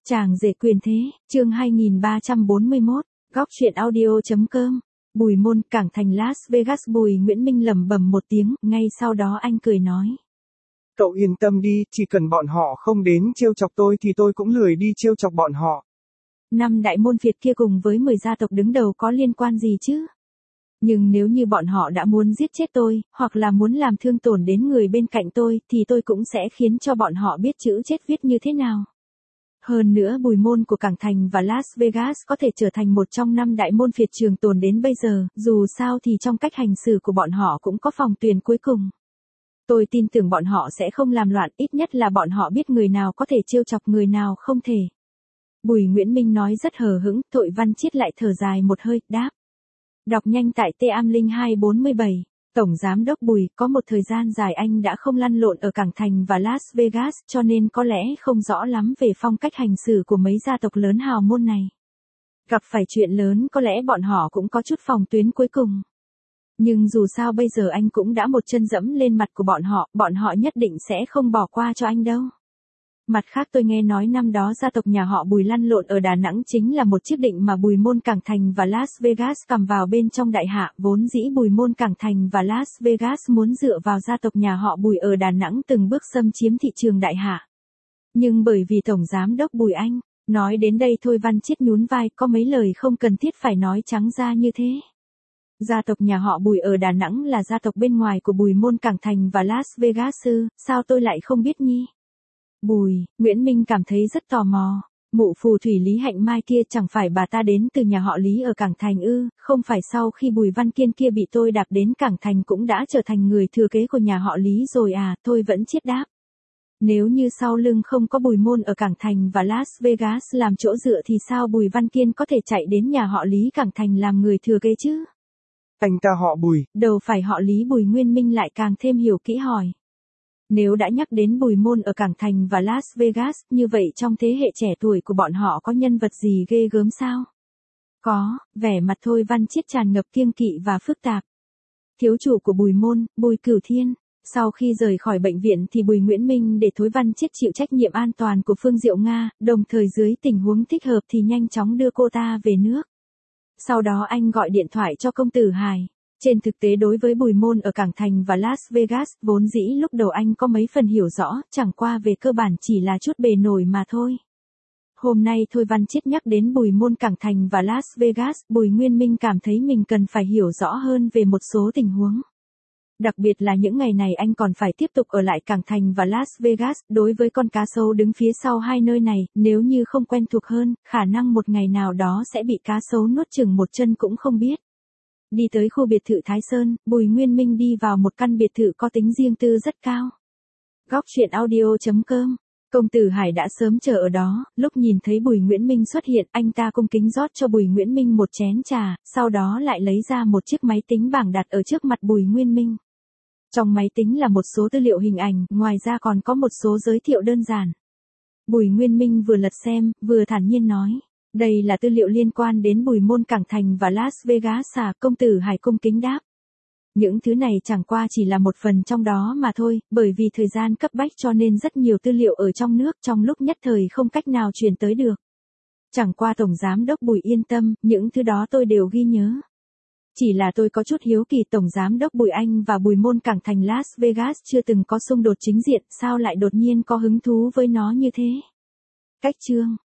Chàng rể quyền thế, chương 2341, góc truyện audio.com. Bùi Môn, cảng thành Las Vegas. Bùi Nguyễn Minh lẩm bẩm một tiếng, ngay sau đó anh cười nói. Cậu yên tâm đi, chỉ cần bọn họ không đến trêu chọc tôi thì tôi cũng lười đi trêu chọc bọn họ. 5 đại môn phiệt kia cùng với 10 gia tộc đứng đầu có liên quan gì chứ? Nhưng nếu như bọn họ đã muốn giết chết tôi, hoặc là muốn làm thương tổn đến người bên cạnh tôi, thì tôi cũng sẽ khiến cho bọn họ biết chữ chết viết như thế nào. Hơn nữa Bùi Môn của Cảng Thành và Las Vegas có thể trở thành một trong 5 đại môn phiệt trường tồn đến bây giờ, dù sao thì trong cách hành xử của bọn họ cũng có phòng tuyển cuối cùng. Tôi tin tưởng bọn họ sẽ không làm loạn, ít nhất là bọn họ biết người nào có thể trêu chọc người nào không thể. Bùi Nguyễn Minh nói rất hờ hững, Thôi Văn Chiết lại thở dài một hơi, đáp. Đọc nhanh tại T-Am0247. Tổng Giám đốc Bùi, có một thời gian dài anh đã không lăn lộn ở Cảng Thành và Las Vegas, cho nên có lẽ không rõ lắm về phong cách hành xử của mấy gia tộc lớn hào môn này. Gặp phải chuyện lớn có lẽ bọn họ cũng có chút phòng tuyến cuối cùng. Nhưng dù sao bây giờ anh cũng đã một chân dẫm lên mặt của bọn họ nhất định sẽ không bỏ qua cho anh đâu. Mặt khác tôi nghe nói năm đó gia tộc nhà họ Bùi lăn lộn ở Đà Nẵng chính là một chiếc định mà Bùi Môn Cảng Thành và Las Vegas cầm vào bên trong đại hạ. Vốn dĩ Bùi Môn Cảng Thành và Las Vegas muốn dựa vào gia tộc nhà họ Bùi ở Đà Nẵng từng bước xâm chiếm thị trường đại hạ. Nhưng bởi vì Tổng Giám đốc Bùi Anh, nói đến đây Thôi Văn Chiết nhún vai, có mấy lời không cần thiết phải nói trắng ra như thế. Gia tộc nhà họ Bùi ở Đà Nẵng là gia tộc bên ngoài của Bùi Môn Cảng Thành và Las Vegas ư, sao tôi lại không biết nhỉ? Bùi, Nguyễn Minh cảm thấy rất tò mò. Mụ phù thủy Lý Hạnh Mai kia chẳng phải bà ta đến từ nhà họ Lý ở Cảng Thành ư, không phải sau khi Bùi Văn Kiên kia bị tôi đạp đến Cảng Thành cũng đã trở thành người thừa kế của nhà họ Lý rồi à, Thôi vẫn Chiết đáp. Nếu như sau lưng không có Bùi Môn ở Cảng Thành và Las Vegas làm chỗ dựa thì sao Bùi Văn Kiên có thể chạy đến nhà họ Lý Cảng Thành làm người thừa kế chứ? Anh ta họ Bùi. Đâu phải họ Lý. Bùi Nguyên Minh lại càng thêm hiểu kỹ hỏi. Nếu đã nhắc đến Bùi Môn ở Cảng Thành và Las Vegas, như vậy trong thế hệ trẻ tuổi của bọn họ có nhân vật gì ghê gớm sao? Có, vẻ mặt Thôi Văn Chiết tràn ngập kiêng kỵ và phức tạp. Thiếu chủ của Bùi Môn, Bùi Cửu Thiên. Sau khi rời khỏi bệnh viện thì Bùi Nguyễn Minh để Thôi Văn Chiết chịu trách nhiệm an toàn của Phương Diệu Nga, đồng thời dưới tình huống thích hợp thì nhanh chóng đưa cô ta về nước. Sau đó anh gọi điện thoại cho công tử Hải. Trên thực tế đối với Bùi Môn ở Cảng Thành và Las Vegas, vốn dĩ lúc đầu anh có mấy phần hiểu rõ, chẳng qua về cơ bản chỉ là chút bề nổi mà thôi. Hôm nay Thôi Văn Chiết nhắc đến Bùi Môn Cảng Thành và Las Vegas, Bùi Nguyên Minh cảm thấy mình cần phải hiểu rõ hơn về một số tình huống. Đặc biệt là những ngày này anh còn phải tiếp tục ở lại Cảng Thành và Las Vegas, đối với con cá sấu đứng phía sau hai nơi này, nếu như không quen thuộc hơn, khả năng một ngày nào đó sẽ bị cá sấu nuốt chửng một chân cũng không biết. Đi tới khu biệt thự Thái Sơn, Bùi Nguyên Minh đi vào một căn biệt thự có tính riêng tư rất cao. Góc truyện audio.com. Công tử Hải đã sớm chờ ở đó, lúc nhìn thấy Bùi Nguyễn Minh xuất hiện, anh ta cung kính rót cho Bùi Nguyễn Minh một chén trà, sau đó lại lấy ra một chiếc máy tính bảng đặt ở trước mặt Bùi Nguyên Minh. Trong máy tính là một số tư liệu hình ảnh, ngoài ra còn có một số giới thiệu đơn giản. Bùi Nguyên Minh vừa lật xem, vừa thản nhiên nói. Đây là tư liệu liên quan đến Bùi Môn Cảng Thành và Las Vegas à, công tử Hải cung kính đáp. Những thứ này chẳng qua chỉ là một phần trong đó mà thôi, bởi vì thời gian cấp bách cho nên rất nhiều tư liệu ở trong nước trong lúc nhất thời không cách nào truyền tới được. Chẳng qua Tổng Giám đốc Bùi yên tâm, những thứ đó tôi đều ghi nhớ. Chỉ là tôi có chút hiếu kỳ Tổng Giám đốc Bùi Anh và Bùi Môn Cảng Thành Las Vegas chưa từng có xung đột chính diện, sao lại đột nhiên có hứng thú với nó như thế? Cách chương